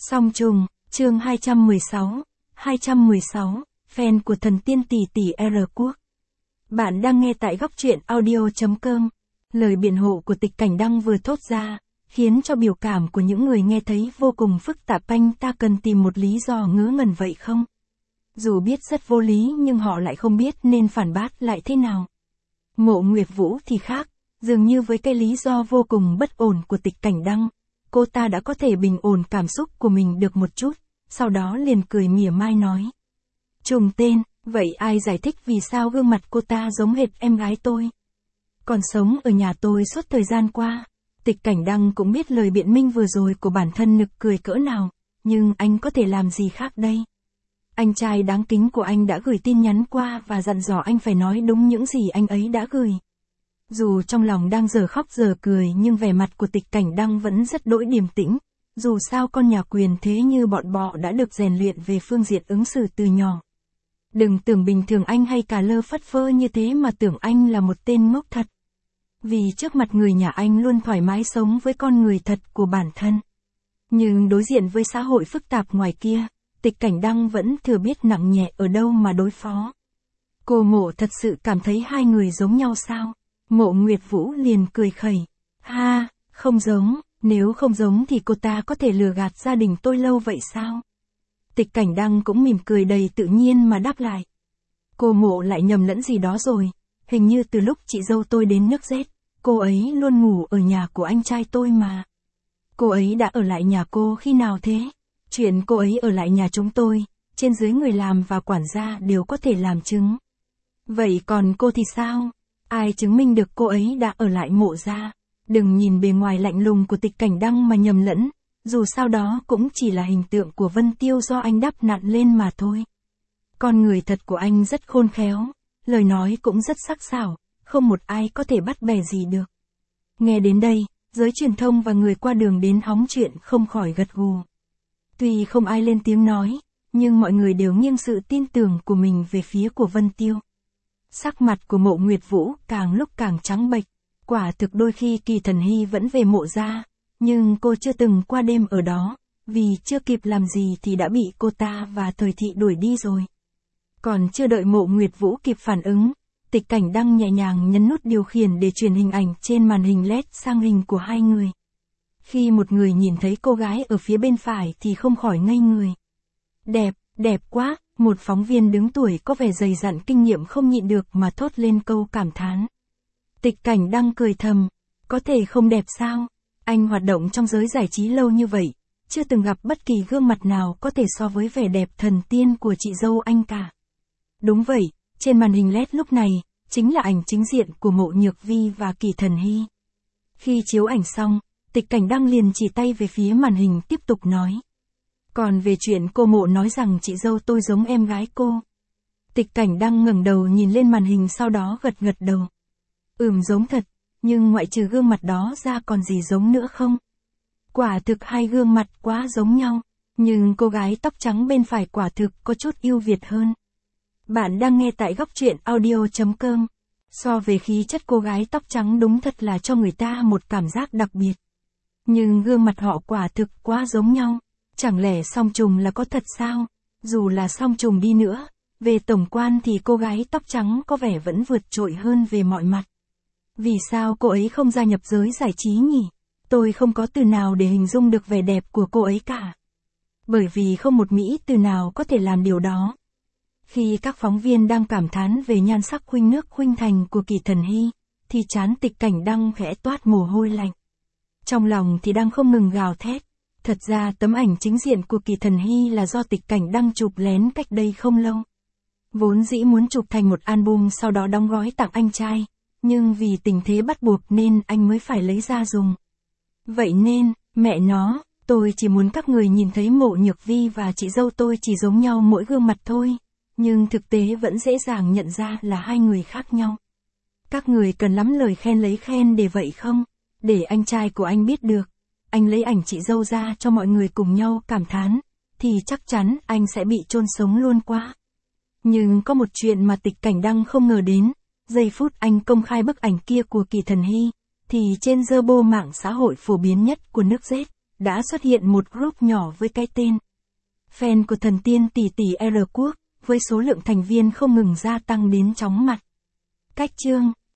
Song trùng, chương 216, fan của thần tiên tỷ tỷ R Quốc. Bạn đang nghe tại góc truyện audio.com. Lời biện hộ của Tịch Cảnh Đăng vừa thốt ra, khiến cho biểu cảm của những người nghe thấy vô cùng phức tạp. Anh ta cần tìm một lý do ngớ ngẩn vậy không? Dù biết rất vô lý nhưng họ lại không biết nên phản bác lại thế nào. Mộ Nguyệt Vũ thì khác, dường như với cái lý do vô cùng bất ổn của Tịch Cảnh Đăng, cô ta đã có thể bình ổn cảm xúc của mình được một chút, sau đó liền cười mỉa mai nói. Trùng tên, vậy ai giải thích vì sao gương mặt cô ta giống hệt em gái tôi? Còn sống ở nhà tôi suốt thời gian qua. Tịch Cảnh Đăng cũng biết lời biện minh vừa rồi của bản thân nực cười cỡ nào, nhưng anh có thể làm gì khác đây? Anh trai đáng kính của anh đã gửi tin nhắn qua và dặn dò anh phải nói đúng những gì anh ấy đã gửi. Dù trong lòng đang giờ khóc giờ cười nhưng vẻ mặt của Tịch Cảnh Đăng vẫn rất đỗi điềm tĩnh, dù sao con nhà quyền thế như bọn bọ đã được rèn luyện về phương diện ứng xử từ nhỏ. Đừng tưởng bình thường anh hay cà lơ phất phơ như thế mà tưởng anh là một tên ngốc thật. Vì trước mặt người nhà anh luôn thoải mái sống với con người thật của bản thân. Nhưng đối diện với xã hội phức tạp ngoài kia, Tịch Cảnh Đăng vẫn thừa biết nặng nhẹ ở đâu mà đối phó. Cô Mộ thật sự cảm thấy hai người giống nhau sao? Mộ Nguyệt Vũ liền cười khẩy. Ha, không giống, nếu không giống thì cô ta có thể lừa gạt gia đình tôi lâu vậy sao? Tịch Cảnh Đăng cũng mỉm cười đầy tự nhiên mà đáp lại. Cô Mộ lại nhầm lẫn gì đó rồi, hình như từ lúc chị dâu tôi đến nước Z, cô ấy luôn ngủ ở nhà của anh trai tôi mà. Cô ấy đã ở lại nhà cô khi nào thế? Chuyện cô ấy ở lại nhà chúng tôi, trên dưới người làm và quản gia đều có thể làm chứng. Vậy còn cô thì sao? Ai chứng minh được cô ấy đã ở lại Mộ gia? Đừng nhìn bề ngoài lạnh lùng của Tịch Cảnh Đăng mà nhầm lẫn, dù sao đó cũng chỉ là hình tượng của Vân Tiêu do anh đắp nặn lên mà thôi. Con người thật của anh rất khôn khéo, lời nói cũng rất sắc sảo, không một ai có thể bắt bẻ gì được. Nghe đến đây, giới truyền thông và người qua đường đến hóng chuyện không khỏi gật gù. Tuy không ai lên tiếng nói, nhưng mọi người đều nghiêng sự tin tưởng của mình về phía của Vân Tiêu. Sắc mặt của Mộ Nguyệt Vũ càng lúc càng trắng bệch, quả thực đôi khi Kỳ Thần Hy vẫn về Mộ gia, nhưng cô chưa từng qua đêm ở đó, vì chưa kịp làm gì thì đã bị cô ta và Thời Thị đuổi đi rồi. Còn chưa đợi Mộ Nguyệt Vũ kịp phản ứng, Tịch Cảnh Đăng nhẹ nhàng nhấn nút điều khiển để truyền hình ảnh trên màn hình LED sang hình của hai người. Khi một người nhìn thấy cô gái ở phía bên phải thì không khỏi ngây người. Đẹp, đẹp quá, một phóng viên đứng tuổi có vẻ dày dặn kinh nghiệm không nhịn được mà thốt lên câu cảm thán. Tịch Cảnh Đăng cười thầm, có thể không đẹp sao? Anh hoạt động trong giới giải trí lâu như vậy, chưa từng gặp bất kỳ gương mặt nào có thể so với vẻ đẹp thần tiên của chị dâu anh cả. Đúng vậy, trên màn hình LED lúc này, chính là ảnh chính diện của Mộ Nhược Vi và Kỳ Thần Hy. Khi chiếu ảnh xong, Tịch Cảnh Đăng liền chỉ tay về phía màn hình tiếp tục nói. Còn về chuyện cô Mộ nói rằng chị dâu tôi giống em gái cô. Tịch Cảnh Đăng ngẩng đầu nhìn lên màn hình sau đó gật gật đầu. Giống thật, nhưng ngoại trừ gương mặt đó ra còn gì giống nữa không? Quả thực hai gương mặt quá giống nhau, nhưng cô gái tóc trắng bên phải quả thực có chút ưu việt hơn. Bạn đang nghe tại góc truyện audio.com. So về khí chất cô gái tóc trắng đúng thật là cho người ta một cảm giác đặc biệt. Nhưng gương mặt họ quả thực quá giống nhau. Chẳng lẽ song trùng là có thật sao? Dù là song trùng đi nữa, về tổng quan thì cô gái tóc trắng có vẻ vẫn vượt trội hơn về mọi mặt. Vì sao cô ấy không gia nhập giới giải trí nhỉ? Tôi không có từ nào để hình dung được vẻ đẹp của cô ấy cả. Bởi vì không một mỹ từ nào có thể làm điều đó. Khi các phóng viên đang cảm thán về nhan sắc khuynh nước khuynh thành của Kỳ Thần Hy, thì trán Tịch Cảnh Đăng khẽ toát mồ hôi lạnh. Trong lòng thì đang không ngừng gào thét. Thật ra tấm ảnh chính diện của Kỳ Thần Hy là do Tịch Cảnh Đăng chụp lén cách đây không lâu. Vốn dĩ muốn chụp thành một album sau đó đóng gói tặng anh trai, nhưng vì tình thế bắt buộc nên anh mới phải lấy ra dùng. Vậy nên, mẹ nó, tôi chỉ muốn các người nhìn thấy Mộ Nhược Vi và chị dâu tôi chỉ giống nhau mỗi gương mặt thôi, nhưng thực tế vẫn dễ dàng nhận ra là hai người khác nhau. Các người cần lắm lời khen lấy khen để vậy không? Để anh trai của anh biết được, anh lấy ảnh chị dâu ra cho mọi người cùng nhau cảm thán, thì chắc chắn anh sẽ bị chôn sống luôn quá. Nhưng có một chuyện mà Tịch Cảnh Đăng không ngờ đến, giây phút anh công khai bức ảnh kia của Kỳ Thần Hy, thì trên Weibo mạng xã hội phổ biến nhất của nước Z, đã xuất hiện một group nhỏ với cái tên Fan của thần tiên tỷ tỷ R Quốc, với số lượng thành viên không ngừng gia tăng đến chóng mặt. Cách chương